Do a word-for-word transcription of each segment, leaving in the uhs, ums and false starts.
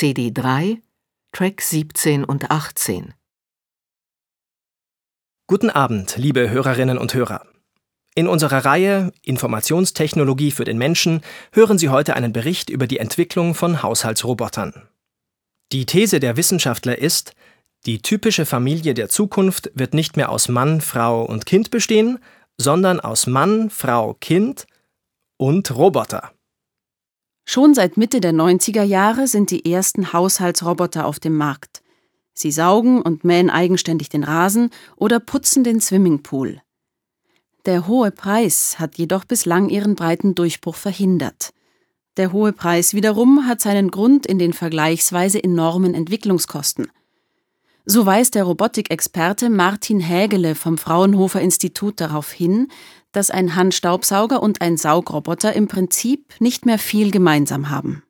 C D drei, Track siebzehn und achtzehn. Guten Abend, liebe Hörerinnen und Hörer. In unserer Reihe Informationstechnologie für den Menschen hören Sie heute einen Bericht über die Entwicklung von Haushaltsrobotern. Die These der Wissenschaftler ist, die typische Familie der Zukunft wird nicht mehr aus Mann, Frau und Kind bestehen, sondern aus Mann, Frau, Kind und Roboter. Schon seit Mitte der neunziger Jahre sind die ersten Haushaltsroboter auf dem Markt. Sie saugen und mähen eigenständig den Rasen oder putzen den Swimmingpool. Der hohe Preis hat jedoch bislang ihren breiten Durchbruch verhindert. Der hohe Preis wiederum hat seinen Grund in den vergleichsweise enormen Entwicklungskosten. So weist der Robotikexperte Martin Hägele vom Fraunhofer Institut darauf hin, dass ein Handstaubsauger und ein Saugroboter im Prinzip nicht mehr viel gemeinsam haben.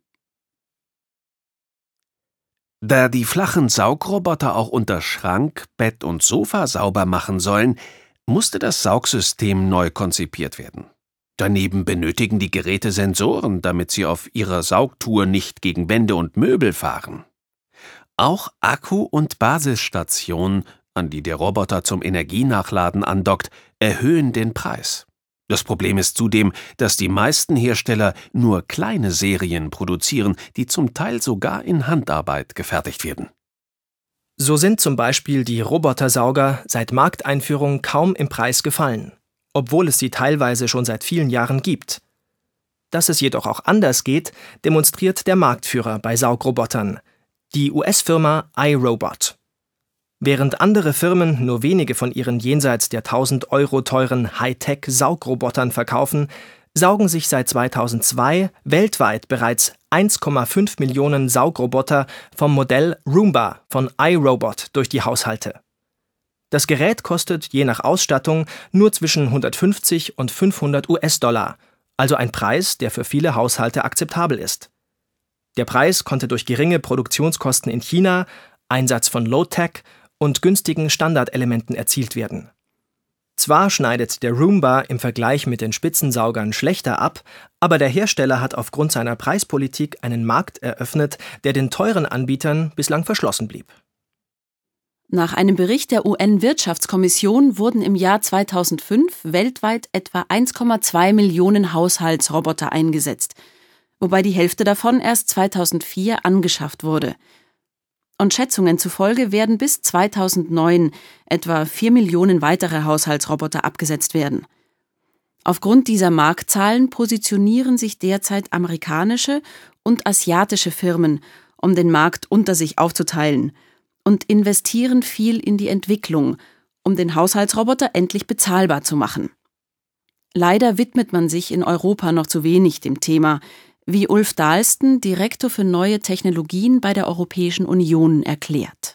Da die flachen Saugroboter auch unter Schrank, Bett und Sofa sauber machen sollen, musste das Saugsystem neu konzipiert werden. Daneben benötigen die Geräte Sensoren, damit sie auf ihrer Saugtour nicht gegen Wände und Möbel fahren. Auch Akku- und Basisstationen, an die der Roboter zum Energienachladen andockt, erhöhen den Preis. Das Problem ist zudem, dass die meisten Hersteller nur kleine Serien produzieren, die zum Teil sogar in Handarbeit gefertigt werden. So sind zum Beispiel die Robotersauger seit Markteinführung kaum im Preis gefallen, obwohl es sie teilweise schon seit vielen Jahren gibt. Dass es jedoch auch anders geht, demonstriert der Marktführer bei Saugrobotern, die U S-Firma iRobot. Während andere Firmen nur wenige von ihren jenseits der tausend Euro teuren Hightech-Saugrobotern verkaufen, saugen sich seit zweitausendzwei weltweit bereits eins Komma fünf Millionen Saugroboter vom Modell Roomba von iRobot durch die Haushalte. Das Gerät kostet je nach Ausstattung nur zwischen hundertfünfzig und fünfhundert US-Dollar, also ein Preis, der für viele Haushalte akzeptabel ist. Der Preis konnte durch geringe Produktionskosten in China, Einsatz von Low-Tech und günstigen Standardelementen erzielt werden. Zwar schneidet der Roomba im Vergleich mit den Spitzensaugern schlechter ab, aber der Hersteller hat aufgrund seiner Preispolitik einen Markt eröffnet, der den teuren Anbietern bislang verschlossen blieb. Nach einem Bericht der U N-Wirtschaftskommission wurden im Jahr zweitausendfünf weltweit etwa eins Komma zwei Millionen Haushaltsroboter eingesetzt, wobei die Hälfte davon erst zweitausendvier angeschafft wurde. Und Schätzungen zufolge werden bis zweitausendneun etwa vier Millionen weitere Haushaltsroboter abgesetzt werden. Aufgrund dieser Marktzahlen positionieren sich derzeit amerikanische und asiatische Firmen, um den Markt unter sich aufzuteilen, und investieren viel in die Entwicklung, um den Haushaltsroboter endlich bezahlbar zu machen. Leider widmet man sich in Europa noch zu wenig dem Thema, wie Ulf Dahlsten, Direktor für neue Technologien bei der Europäischen Union, erklärt.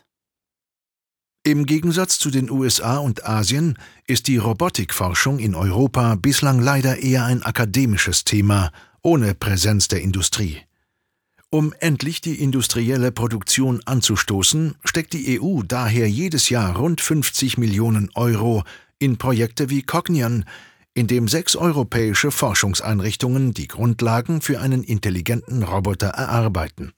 Im Gegensatz zu den U S A und Asien ist die Robotikforschung in Europa bislang leider eher ein akademisches Thema, ohne Präsenz der Industrie. Um endlich die industrielle Produktion anzustoßen, steckt die E U daher jedes Jahr rund fünfzig Millionen Euro in Projekte wie Cognion, in dem sechs europäische Forschungseinrichtungen die Grundlagen für einen intelligenten Roboter erarbeiten.